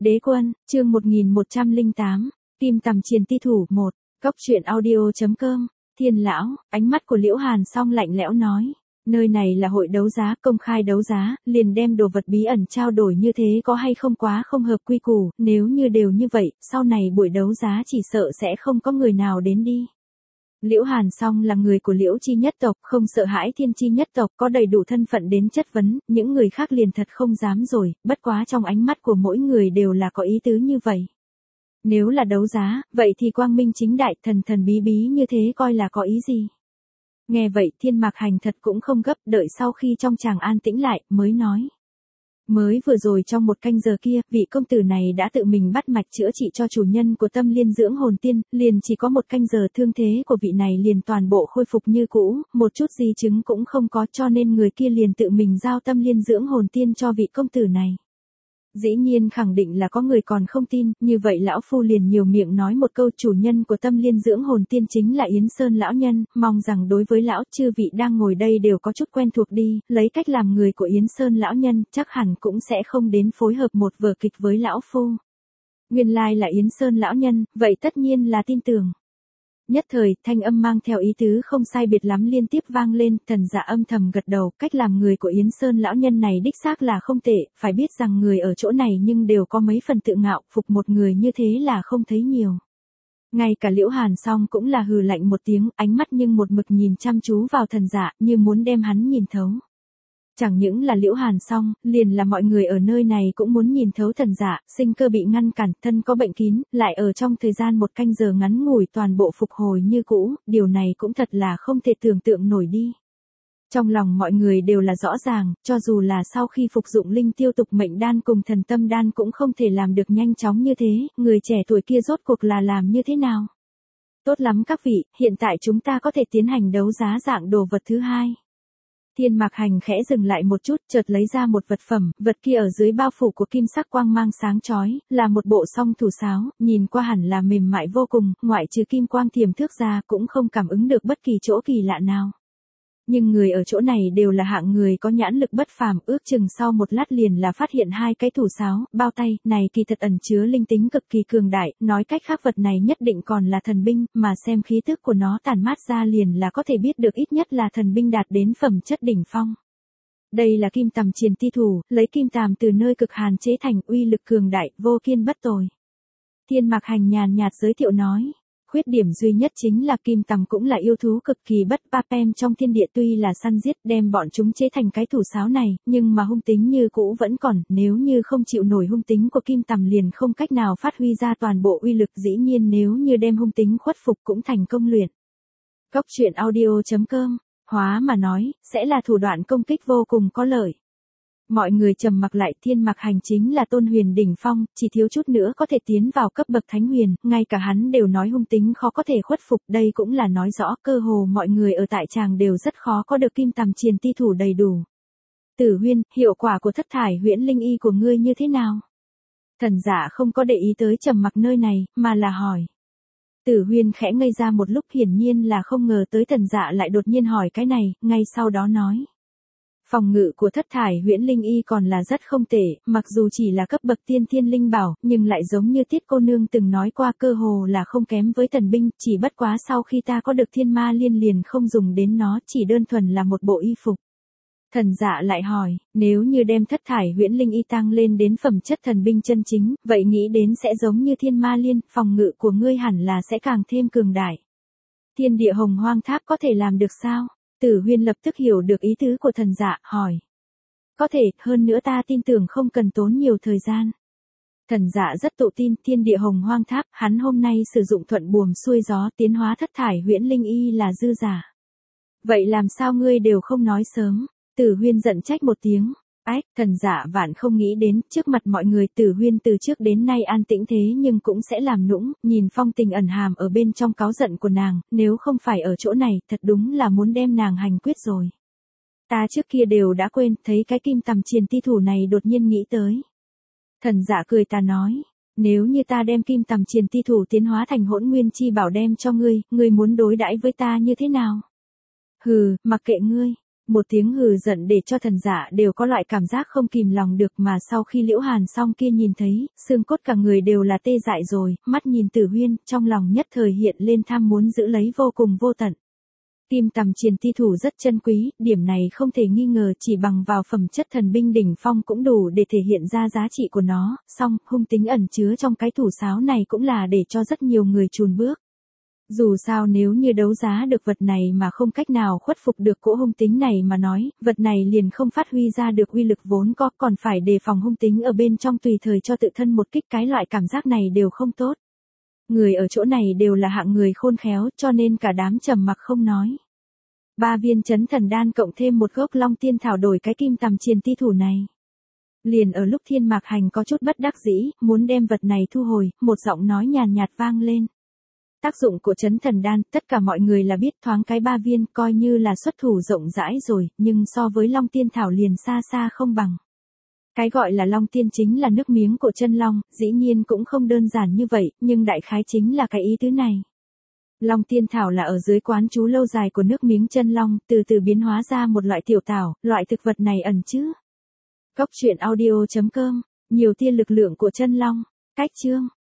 Đế quân, chương 1108, Kim Tầm Triền Ti Thủ 1, Cốc truyện audio.com, Thiên lão, ánh mắt của Liễu Hàn Song lạnh lẽo nói, nơi này là hội đấu giá, công khai đấu giá, liền đem đồ vật bí ẩn trao đổi như thế có hay không quá không hợp quy củ, nếu như đều như vậy, sau này buổi đấu giá chỉ sợ sẽ không có người nào đến đi. Liễu Hàn Song là người của Liễu Chi nhất tộc, không sợ hãi Thiên Chi nhất tộc, có đầy đủ thân phận đến chất vấn, những người khác liền thật không dám rồi, bất quá trong ánh mắt của mỗi người đều là có ý tứ như vậy. Nếu là đấu giá, vậy thì quang minh chính đại, thần thần bí bí như thế coi là có ý gì? Nghe vậy Thiên Mạc Hành thật cũng không gấp, đợi sau khi trong chàng an tĩnh lại, mới nói. Mới vừa rồi trong một canh giờ kia, vị công tử này đã tự mình bắt mạch chữa trị cho chủ nhân của Tâm Liên dưỡng hồn tiên, liền chỉ có một canh giờ thương thế của vị này liền toàn bộ khôi phục như cũ, một chút di chứng cũng không có, cho nên người kia liền tự mình giao Tâm Liên dưỡng hồn tiên cho vị công tử này. Dĩ nhiên khẳng định là có người còn không tin, như vậy lão phu liền nhiều miệng nói một câu, chủ nhân của Tâm Liên dưỡng hồn tiên chính là Yến Sơn lão nhân, mong rằng đối với lão chư vị đang ngồi đây đều có chút quen thuộc đi, lấy cách làm người của Yến Sơn lão nhân, chắc hẳn cũng sẽ không đến phối hợp một vở kịch với lão phu. Nguyên lai là Yến Sơn lão nhân, vậy tất nhiên là tin tưởng. Nhất thời, thanh âm mang theo ý tứ không sai biệt lắm liên tiếp vang lên, Thần Dạ âm thầm gật đầu, cách làm người của Yến Sơn lão nhân này đích xác là không tệ, phải biết rằng người ở chỗ này nhưng đều có mấy phần tự ngạo, phục một người như thế là không thấy nhiều. Ngay cả Liễu Hàn Song cũng là hừ lạnh một tiếng, ánh mắt nhưng một mực nhìn chăm chú vào Thần Dạ, như muốn đem hắn nhìn thấu. Chẳng những là Liễu Hàn Song, liền là mọi người ở nơi này cũng muốn nhìn thấu Thần Dạ, sinh cơ bị ngăn cản, thân có bệnh kín, lại ở trong thời gian một canh giờ ngắn ngủi toàn bộ phục hồi như cũ, điều này cũng thật là không thể tưởng tượng nổi đi. Trong lòng mọi người đều là rõ ràng, cho dù là sau khi phục dụng linh tiêu tục mệnh đan cùng thần tâm đan cũng không thể làm được nhanh chóng như thế, người trẻ tuổi kia rốt cuộc là làm như thế nào? Tốt lắm các vị, hiện tại chúng ta có thể tiến hành đấu giá dạng đồ vật thứ hai. Thiên Mạc Hành khẽ dừng lại một chút, chợt lấy ra một vật phẩm, vật kia ở dưới bao phủ của kim sắc quang mang sáng chói, là một bộ song thủ sáo, nhìn qua hẳn là mềm mại vô cùng, ngoại trừ kim quang thiềm thước ra cũng không cảm ứng được bất kỳ chỗ kỳ lạ nào. Nhưng người ở chỗ này đều là hạng người có nhãn lực bất phàm, ước chừng sau một lát liền là phát hiện hai cái thủ sáo, bao tay, này kỳ thật ẩn chứa linh tính cực kỳ cường đại, nói cách khác vật này nhất định còn là thần binh, mà xem khí tức của nó tản mát ra liền là có thể biết được ít nhất là thần binh đạt đến phẩm chất đỉnh phong. Đây là Kim Tầm Triền Ti Thủ, lấy kim tàm từ nơi cực hàn chế thành, uy lực cường đại, vô kiên bất tồi. Thiên Mạc Hành nhàn nhạt giới thiệu nói. Khuyết điểm duy nhất chính là kim tầm cũng là yêu thú cực kỳ bất papem trong thiên địa, tuy là săn giết đem bọn chúng chế thành cái thủ sáo này, nhưng mà hung tính như cũ vẫn còn, nếu như không chịu nổi hung tính của kim tầm liền không cách nào phát huy ra toàn bộ uy lực, dĩ nhiên nếu như đem hung tính khuất phục cũng thành công luyện. Cốc truyện audio.com, hóa mà nói, sẽ là thủ đoạn công kích vô cùng có lợi. Mọi người trầm mặc lại, Thiên Mạc Hành chính là tôn huyền đỉnh phong, chỉ thiếu chút nữa có thể tiến vào cấp bậc thánh huyền, ngay cả hắn đều nói hung tính khó có thể khuất phục, đây cũng là nói rõ cơ hồ mọi người ở tại tràng đều rất khó có được Kim Tầm Triền Ti Thủ đầy đủ. Tử Huyên, hiệu quả của thất thải huyễn linh y của ngươi như thế nào? Thần Dạ không có để ý tới trầm mặc nơi này, mà là hỏi. Tử Huyên khẽ ngây ra một lúc, hiển nhiên là không ngờ tới Thần Dạ lại đột nhiên hỏi cái này, ngay sau đó nói. Phòng ngự của thất thải huyễn linh y còn là rất không tệ, mặc dù chỉ là cấp bậc tiên thiên linh bảo, nhưng lại giống như Tiết cô nương từng nói qua cơ hồ là không kém với thần binh, chỉ bất quá sau khi ta có được thiên ma liên liền không dùng đến nó, chỉ đơn thuần là một bộ y phục. Thần Dạ lại hỏi, nếu như đem thất thải huyễn linh y tăng lên đến phẩm chất thần binh chân chính, vậy nghĩ đến sẽ giống như thiên ma liên, phòng ngự của ngươi hẳn là sẽ càng thêm cường đại. Thiên địa hồng hoang tháp có thể làm được sao? Tử Huyên lập tức hiểu được ý tứ của Thần Dạ, hỏi. Có thể, hơn nữa ta tin tưởng không cần tốn nhiều thời gian. Thần Dạ rất tự tin, thiên địa hồng hoang tháp, hắn hôm nay sử dụng thuận buồm xuôi gió tiến hóa thất thải huyễn linh y là dư giả. Vậy làm sao ngươi đều không nói sớm? Tử Huyên giận trách một tiếng. Ách, Thần Dạ vạn không nghĩ đến, trước mặt mọi người Tử Huyên từ trước đến nay an tĩnh thế nhưng cũng sẽ làm nũng, nhìn phong tình ẩn hàm ở bên trong cáu giận của nàng, nếu không phải ở chỗ này, thật đúng là muốn đem nàng hành quyết rồi. Ta trước kia đều đã quên, thấy cái Kim Tầm Triền Ti Thủ này đột nhiên nghĩ tới. Thần Dạ cười ta nói, nếu như ta đem Kim Tầm Triền Ti Thủ tiến hóa thành Hỗn Nguyên Chi Bảo đem cho ngươi, ngươi muốn đối đãi với ta như thế nào? Hừ, mặc kệ ngươi. Một tiếng hừ giận để cho thần giả đều có loại cảm giác không kìm lòng được, mà sau khi Liễu Hàn Song kia nhìn thấy, xương cốt cả người đều là tê dại rồi, mắt nhìn Tử Huyên, trong lòng nhất thời hiện lên tham muốn giữ lấy vô cùng vô tận. Kim tầm triền ti thủ rất chân quý, điểm này không thể nghi ngờ, chỉ bằng vào phẩm chất thần binh đỉnh phong cũng đủ để thể hiện ra giá trị của nó, song hung tính ẩn chứa trong cái thủ sáo này cũng là để cho rất nhiều người chùn bước. Dù sao nếu như đấu giá được vật này mà không cách nào khuất phục được cỗ hung tính này mà nói, vật này liền không phát huy ra được uy lực vốn có, còn phải đề phòng hung tính ở bên trong tùy thời cho tự thân một kích, cái loại cảm giác này đều không tốt. Người ở chỗ này đều là hạng người khôn khéo, cho nên cả đám trầm mặc không nói. 3 viên chấn thần đan cộng thêm một gốc long tiên thảo đổi cái kim tầm triền ti thủ này. Liền ở lúc Thiên Mạc Hành có chút bất đắc dĩ, muốn đem vật này thu hồi, một giọng nói nhàn nhạt vang lên. Tác dụng của chấn thần đan, tất cả mọi người là biết, thoáng cái 3 viên coi như là xuất thủ rộng rãi rồi, nhưng so với long tiên thảo liền xa xa không bằng. Cái gọi là long tiên chính là nước miếng của chân long, dĩ nhiên cũng không đơn giản như vậy, nhưng đại khái chính là cái ý tứ này. Long tiên thảo là ở dưới quán trú lâu dài của nước miếng chân long, từ từ biến hóa ra một loại tiểu thảo, loại thực vật này ẩn chứa. Cốc truyện audio.com, nhiều tia lực lượng của chân long, cách chương.